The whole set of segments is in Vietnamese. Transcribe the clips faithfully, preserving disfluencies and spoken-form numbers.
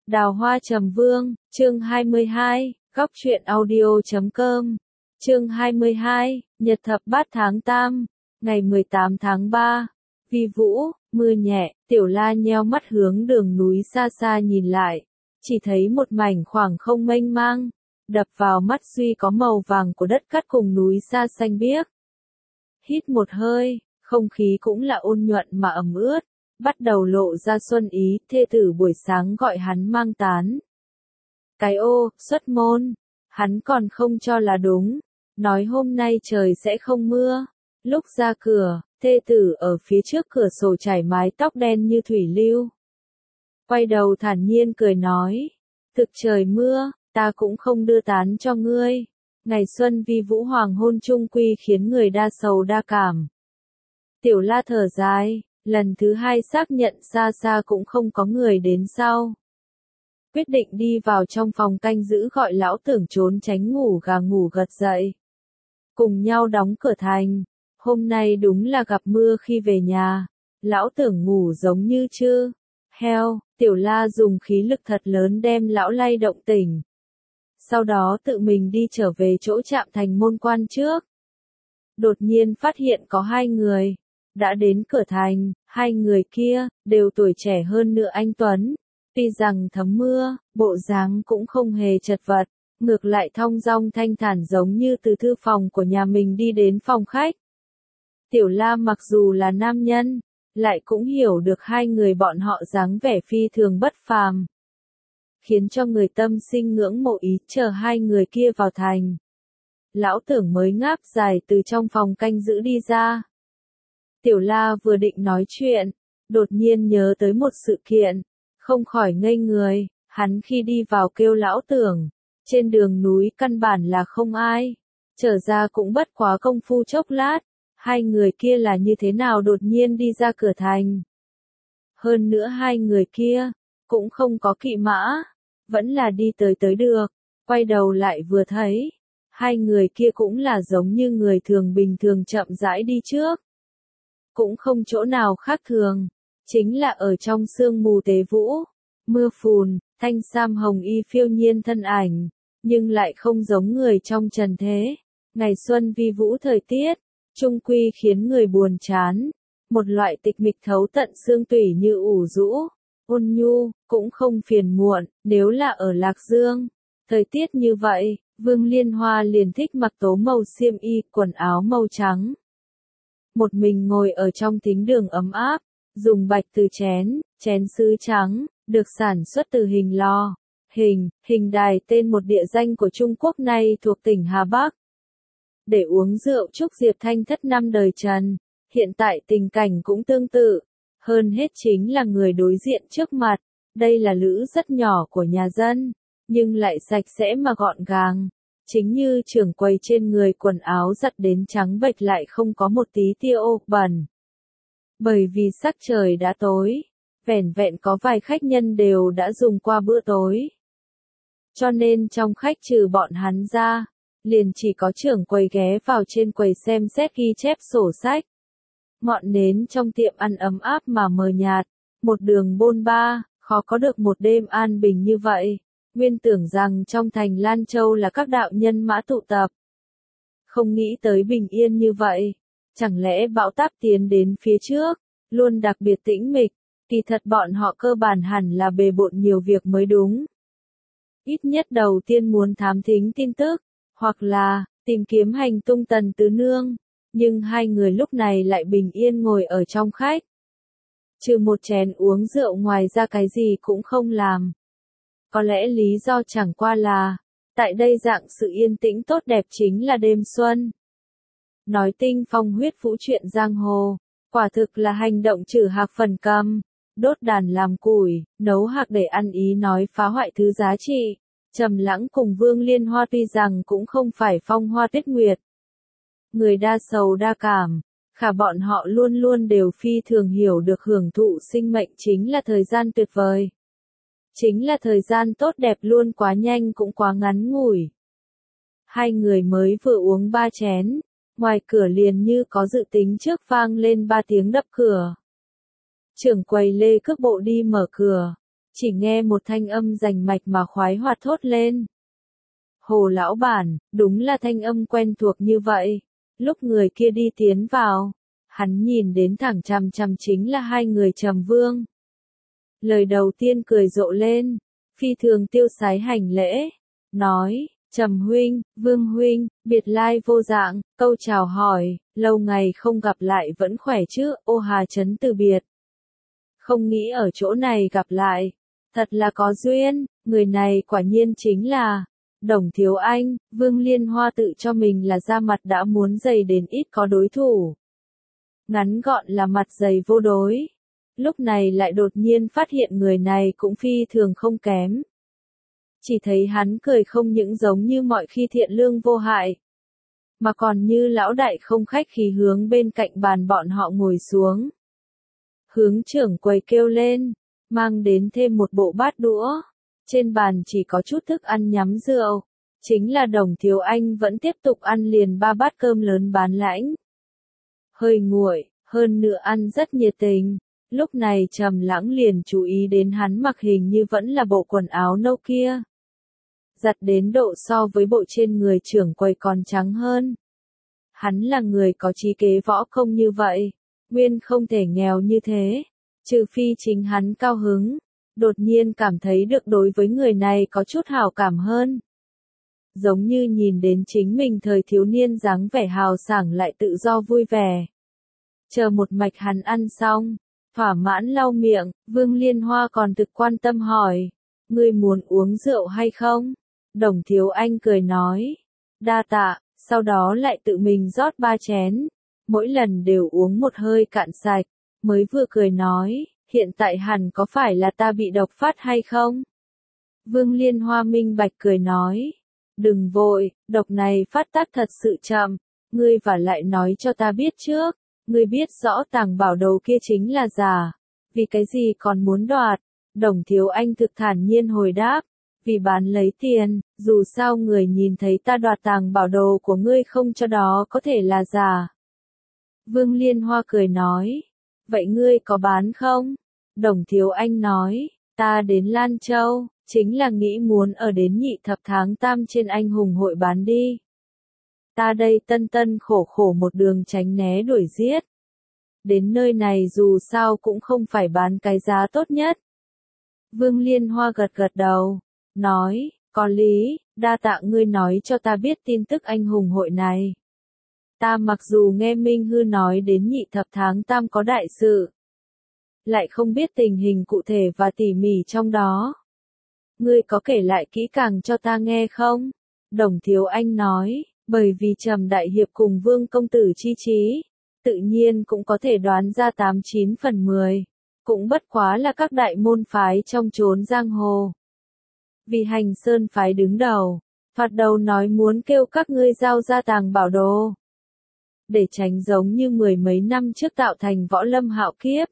Đào Hoa Trầm Vương, chương hai mươi hai, góc truyện audio chấm com, chương hai mươi hai, Nhật thập bát tháng tam, ngày mười tám tháng ba, vi vũ, mưa nhẹ, Tiểu La nheo mắt hướng đường núi xa xa nhìn lại, chỉ thấy một mảnh khoảng không mênh mang, đập vào mắt duy có màu vàng của đất cát cùng núi xa xanh biếc. Hít một hơi, không khí cũng là ôn nhuận mà ẩm ướt. Bắt đầu lộ ra xuân ý, thê tử buổi sáng gọi hắn mang tán. Cái ô, xuất môn, hắn còn không cho là đúng, nói hôm nay trời sẽ không mưa. Lúc ra cửa, thê tử ở phía trước cửa sổ trải mái tóc đen như thủy lưu. Quay đầu thản nhiên cười nói, thực trời mưa, ta cũng không đưa tán cho ngươi. Ngày xuân vi vũ hoàng hôn chung quy khiến người đa sầu đa cảm. Tiểu La thở dài. Lần thứ hai xác nhận xa xa cũng không có người đến sau. Quyết định đi vào trong phòng canh giữ gọi lão tưởng trốn tránh ngủ gà ngủ gật dậy. Cùng nhau đóng cửa thành. Hôm nay đúng là gặp mưa khi về nhà. Lão tưởng ngủ giống như chưa. Heo, Tiểu La dùng khí lực thật lớn đem lão lay động tỉnh. Sau đó tự mình đi trở về chỗ trạm thành môn quan trước. Đột nhiên phát hiện có hai người. Đã đến cửa thành, hai người kia, đều tuổi trẻ hơn nữa anh Tuấn. Tuy rằng thấm mưa, bộ dáng cũng không hề chật vật, ngược lại thong dong thanh thản giống như từ thư phòng của nhà mình đi đến phòng khách. Tiểu La mặc dù là nam nhân, lại cũng hiểu được hai người bọn họ dáng vẻ phi thường bất phàm. Khiến cho người tâm sinh ngưỡng mộ ý chờ hai người kia vào thành. Lão tưởng mới ngáp dài từ trong phòng canh giữ đi ra. Tiểu La vừa định nói chuyện, đột nhiên nhớ tới một sự kiện, không khỏi ngây người, hắn khi đi vào kêu lão tưởng, trên đường núi căn bản là không ai, trở ra cũng bất quá công phu chốc lát, hai người kia là như thế nào đột nhiên đi ra cửa thành. Hơn nữa hai người kia, cũng không có kỵ mã, vẫn là đi tới tới được, quay đầu lại vừa thấy, hai người kia cũng là giống như người thường bình thường chậm rãi đi trước. Cũng không chỗ nào khác thường, chính là ở trong sương mù tế vũ, mưa phùn, thanh sam hồng y phiêu nhiên thân ảnh, nhưng lại không giống người trong trần thế. Ngày xuân vi vũ thời tiết, trung quy khiến người buồn chán, một loại tịch mịch thấu tận xương tủy như ủ rũ, ôn nhu, cũng không phiền muộn, nếu là ở Lạc Dương. Thời tiết như vậy, Vương Liên Hoa liền thích mặc tố màu xiêm y, quần áo màu trắng. Một mình ngồi ở trong thính đường ấm áp, dùng bạch từ chén, chén sứ trắng, được sản xuất từ hình lò, hình, hình đài tên một địa danh của Trung Quốc nay thuộc tỉnh Hà Bắc. Để uống rượu chúc Diệp Thanh thất năm đời Trần, hiện tại tình cảnh cũng tương tự, hơn hết chính là người đối diện trước mặt, đây là lữ rất nhỏ của nhà dân, nhưng lại sạch sẽ mà gọn gàng. Chính như trưởng quầy trên người quần áo giặt đến trắng bệch lại không có một tí tia ô bẩn. Bởi vì sắc trời đã tối, vẻn vẹn có vài khách nhân đều đã dùng qua bữa tối. Cho nên trong khách trừ bọn hắn ra, liền chỉ có trưởng quầy ghé vào trên quầy xem xét ghi chép sổ sách. Ngọn nến trong tiệm ăn ấm áp mà mờ nhạt, một đường bôn ba, khó có được một đêm an bình như vậy. Nguyên tưởng rằng trong thành Lan Châu là các đạo nhân mã tụ tập. Không nghĩ tới bình yên như vậy. Chẳng lẽ bão táp tiến đến phía trước, luôn đặc biệt tĩnh mịch, kỳ thật bọn họ cơ bản hẳn là bề bộn nhiều việc mới đúng. Ít nhất đầu tiên muốn thám thính tin tức, hoặc là, tìm kiếm hành tung Tần Tứ Nương. Nhưng hai người lúc này lại bình yên ngồi ở trong khách. Trừ một chén uống rượu ngoài ra cái gì cũng không làm. Có lẽ lý do chẳng qua là, tại đây dạng sự yên tĩnh tốt đẹp chính là đêm xuân. Nói tinh phong huyết vũ chuyện giang hồ, quả thực là hành động trừ hạc phần câm, đốt đàn làm củi, nấu hạc để ăn ý nói phá hoại thứ giá trị. Trầm Lãng cùng Vương Liên Hoa tuy rằng cũng không phải phong hoa tuyết nguyệt. Người đa sầu đa cảm, khả bọn họ luôn luôn đều phi thường hiểu được hưởng thụ sinh mệnh chính là thời gian tuyệt vời. Chính là thời gian tốt đẹp luôn quá nhanh cũng quá ngắn ngủi. Hai người mới vừa uống ba chén, ngoài cửa liền như có dự tính trước vang lên ba tiếng đập cửa. Trưởng quầy Lê cước bộ đi mở cửa, chỉ nghe một thanh âm rành mạch mà khoái hoạt thốt lên. Hồ lão bản, đúng là thanh âm quen thuộc như vậy. Lúc người kia đi tiến vào, hắn nhìn đến thẳng chằm chằm chính là hai người Trầm Vương. Lời đầu tiên cười rộ lên, phi thường tiêu sái hành lễ, nói, Trầm huynh, Vương huynh, biệt lai vô dạng, câu chào hỏi, lâu ngày không gặp lại vẫn khỏe chứ, ô hà trấn từ biệt. Không nghĩ ở chỗ này gặp lại, thật là có duyên, người này quả nhiên chính là Đồng Thiếu Anh. Vương Liên Hoa tự cho mình là da mặt đã muốn dày đến ít có đối thủ. Ngắn gọn là mặt dày vô đối. Lúc này lại đột nhiên phát hiện người này cũng phi thường không kém. Chỉ thấy hắn cười không những giống như mọi khi thiện lương vô hại, mà còn như lão đại không khách khí hướng bên cạnh bàn bọn họ ngồi xuống. Hướng trưởng quầy kêu lên, mang đến thêm một bộ bát đũa. Trên bàn chỉ có chút thức ăn nhắm rượu. Chính là Đồng Thiếu Anh vẫn tiếp tục ăn liền ba bát cơm lớn bán lãnh. Hơi nguội, hơn nữa ăn rất nhiệt tình. Lúc này Trầm Lãng liền chú ý đến hắn mặc hình như vẫn là bộ quần áo nâu kia. Giặt đến độ so với bộ trên người trưởng quầy còn trắng hơn. Hắn là người có trí kế võ công như vậy, nguyên không thể nghèo như thế, trừ phi chính hắn cao hứng, đột nhiên cảm thấy được đối với người này có chút hảo cảm hơn. Giống như nhìn đến chính mình thời thiếu niên dáng vẻ hào sảng lại tự do vui vẻ. Chờ một mạch hắn ăn xong, thỏa mãn lau miệng, Vương Liên Hoa còn thực quan tâm hỏi, ngươi muốn uống rượu hay không? Đồng Thiếu Anh cười nói, đa tạ, sau đó lại tự mình rót ba chén, mỗi lần đều uống một hơi cạn sạch, mới vừa cười nói, hiện tại hẳn có phải là ta bị độc phát hay không? Vương Liên Hoa minh bạch cười nói, đừng vội, độc này phát tác thật sự chậm, ngươi và lại nói cho ta biết trước, ngươi biết rõ tàng bảo đồ kia chính là giả, vì cái gì còn muốn đoạt? Đồng Thiếu Anh thực thản nhiên hồi đáp, vì bán lấy tiền, dù sao người nhìn thấy ta đoạt tàng bảo đồ của ngươi không cho đó có thể là giả. Vương Liên Hoa cười nói, vậy ngươi có bán không? Đồng Thiếu Anh nói, ta đến Lan Châu, chính là nghĩ muốn ở đến nhị thập tháng tam trên anh hùng hội bán đi. Ta đây tân tân khổ khổ một đường tránh né đuổi giết. Đến nơi này dù sao cũng không phải bán cái giá tốt nhất. Vương Liên Hoa gật gật đầu, nói, có lý, đa tạ ngươi nói cho ta biết tin tức anh hùng hội này. Ta mặc dù nghe Minh Hư nói đến nhị thập tháng tam có đại sự, lại không biết tình hình cụ thể và tỉ mỉ trong đó. Ngươi có kể lại kỹ càng cho ta nghe không? Đồng Thiếu Anh nói, bởi vì Trầm Đại Hiệp cùng Vương Công Tử chi trí, tự nhiên cũng có thể đoán ra tám chín phần mười, cũng bất quá là các đại môn phái trong chốn giang hồ. Vì Hành Sơn phái đứng đầu, thoạt đầu nói muốn kêu các ngươi giao ra tàng bảo đồ, để tránh giống như mười mấy năm trước tạo thành võ lâm hạo kiếp.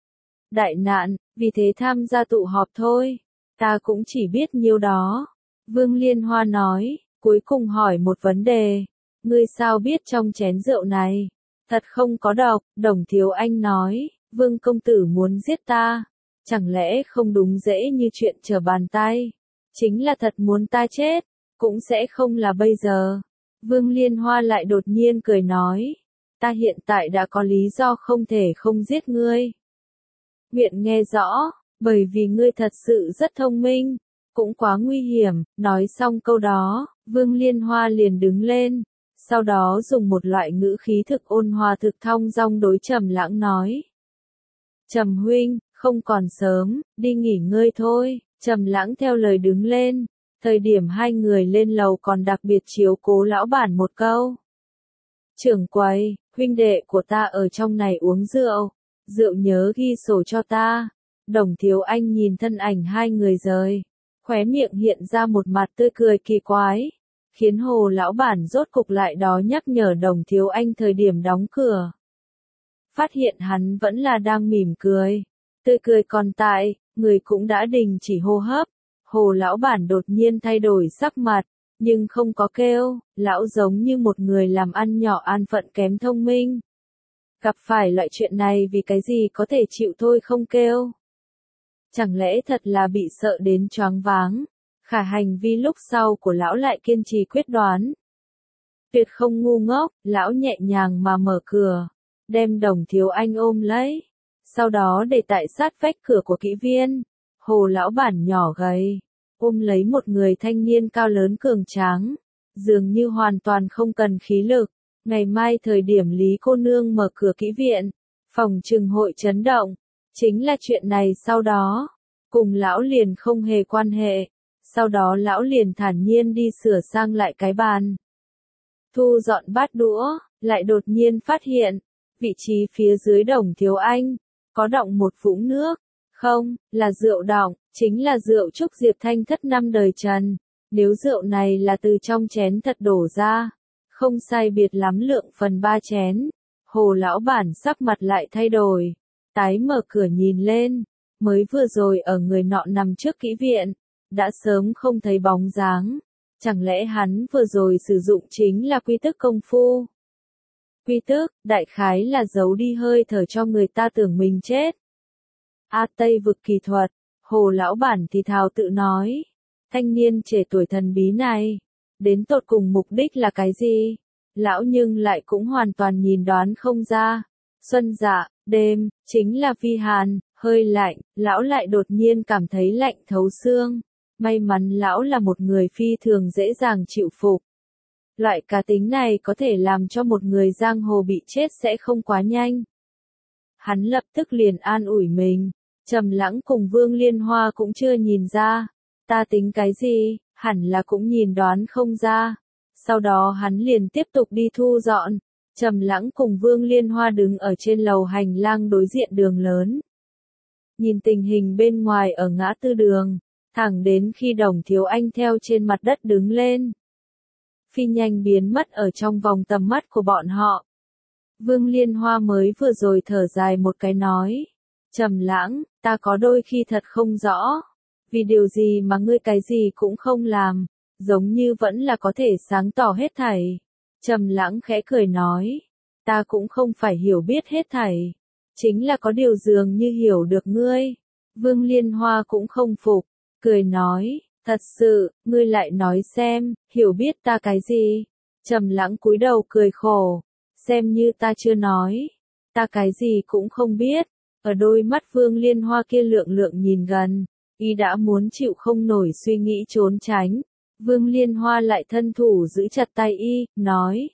Đại nạn, vì thế tham gia tụ họp thôi, ta cũng chỉ biết nhiêu đó. Vương Liên Hoa nói, cuối cùng hỏi một vấn đề, ngươi sao biết trong chén rượu này, thật không có độc? Đồng Thiếu Anh nói, Vương Công Tử muốn giết ta, chẳng lẽ không đúng dễ như chuyện trở bàn tay, chính là thật muốn ta chết, cũng sẽ không là bây giờ. Vương Liên Hoa lại đột nhiên cười nói, ta hiện tại đã có lý do không thể không giết ngươi. Nguyện nghe rõ, bởi vì ngươi thật sự rất thông minh, cũng quá nguy hiểm. Nói xong câu đó, Vương Liên Hoa liền đứng lên, sau đó dùng một loại ngữ khí thực ôn hòa thực thong dong đối Trầm Lãng nói. Trầm huynh, không còn sớm, đi nghỉ ngơi thôi. Trầm Lãng theo lời đứng lên, thời điểm hai người lên lầu còn đặc biệt chiếu cố lão bản một câu. Trưởng quầy, huynh đệ của ta ở trong này uống rượu, rượu nhớ ghi sổ cho ta. Đồng Thiếu Anh nhìn thân ảnh hai người rời, khóe miệng hiện ra một mặt tươi cười kỳ quái, khiến Hồ lão bản rốt cục lại đó nhắc nhở Đồng Thiếu Anh thời điểm đóng cửa. Phát hiện hắn vẫn là đang mỉm cười, tươi cười còn tại, người cũng đã đình chỉ hô hấp. Hồ lão bản đột nhiên thay đổi sắc mặt, nhưng không có kêu, lão giống như một người làm ăn nhỏ an phận kém thông minh. Gặp phải loại chuyện này vì cái gì có thể chịu thôi không kêu. Chẳng lẽ thật là bị sợ đến choáng váng? Khả hành vi lúc sau của lão lại kiên trì quyết đoán. Tuyệt không ngu ngốc, lão nhẹ nhàng mà mở cửa, đem Đồng Thiếu Anh ôm lấy, sau đó để tại sát vách cửa của kỹ viên. Hồ lão bản nhỏ gầy, ôm lấy một người thanh niên cao lớn cường tráng, dường như hoàn toàn không cần khí lực. Ngày mai thời điểm Lý cô nương mở cửa kỹ viện, phòng trừng hội chấn động. Chính là chuyện này sau đó, cùng lão liền không hề quan hệ. Sau đó lão liền thản nhiên đi sửa sang lại cái bàn, thu dọn bát đũa, lại đột nhiên phát hiện, vị trí phía dưới Đồng Thiếu Anh, có đọng một vũng nước. Không, là rượu đọng, chính là rượu Trúc Diệp Thanh thất năm đời Trần. Nếu rượu này là từ trong chén thật đổ ra, không sai biệt lắm lượng phần ba chén. Hồ lão bản sắc mặt lại thay đổi, tái mở cửa nhìn lên, mới vừa rồi ở người nọ nằm trước kỹ viện, đã sớm không thấy bóng dáng. Chẳng lẽ hắn vừa rồi sử dụng chính là quy tức công phu? Quy tức, đại khái là giấu đi hơi thở cho người ta tưởng mình chết. A Tây vực kỳ thuật, Hồ lão bản thì thào tự nói. Thanh niên trẻ tuổi thần bí này, đến tột cùng mục đích là cái gì? Lão nhưng lại cũng hoàn toàn nhìn đoán không ra. Xuân dạ, đêm, chính là vi hàn, hơi lạnh, lão lại đột nhiên cảm thấy lạnh thấu xương. May mắn lão là một người phi thường dễ dàng chịu phục. Loại cá tính này có thể làm cho một người giang hồ bị chết sẽ không quá nhanh. Hắn lập tức liền an ủi mình, Trầm Lãng cùng Vương Liên Hoa cũng chưa nhìn ra, ta tính cái gì, hẳn là cũng nhìn đoán không ra. Sau đó hắn liền tiếp tục đi thu dọn. Trầm Lãng cùng Vương Liên Hoa đứng ở trên lầu hành lang đối diện đường lớn, nhìn tình hình bên ngoài ở ngã tư đường, thẳng đến khi Đồng Thiếu Anh theo trên mặt đất đứng lên, phi nhanh biến mất ở trong vòng tầm mắt của bọn họ. Vương Liên Hoa mới vừa rồi thở dài một cái nói, Trầm Lãng, ta có đôi khi thật không rõ, vì điều gì mà ngươi cái gì cũng không làm, giống như vẫn là có thể sáng tỏ hết thảy. Trầm Lãng khẽ cười nói, ta cũng không phải hiểu biết hết thảy, chính là có điều dường như hiểu được ngươi. Vương Liên Hoa cũng không phục, cười nói, thật sự, ngươi lại nói xem, hiểu biết ta cái gì? Trầm Lãng cúi đầu cười khổ, xem như ta chưa nói, ta cái gì cũng không biết. Ở đôi mắt Vương Liên Hoa kia lượng lượng nhìn gần, y đã muốn chịu không nổi suy nghĩ trốn tránh. Vương Liên Hoa lại thân thủ giữ chặt tay y, nói,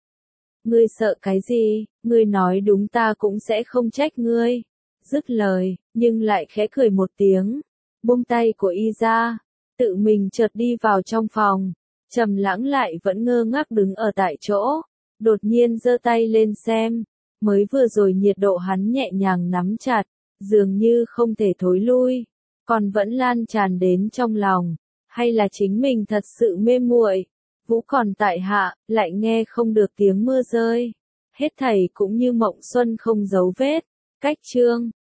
ngươi sợ cái gì, ngươi nói đúng ta cũng sẽ không trách ngươi. Dứt lời, nhưng lại khẽ cười một tiếng, buông tay của y ra, tự mình chợt đi vào trong phòng. Trầm Lãng lại vẫn ngơ ngác đứng ở tại chỗ, đột nhiên giơ tay lên xem, mới vừa rồi nhiệt độ hắn nhẹ nhàng nắm chặt, dường như không thể thối lui, còn vẫn lan tràn đến trong lòng, hay là chính mình thật sự mê muội. Vũ còn tại hạ, lại nghe không được tiếng mưa rơi. Hết thảy cũng như mộng xuân không dấu vết. Cách chương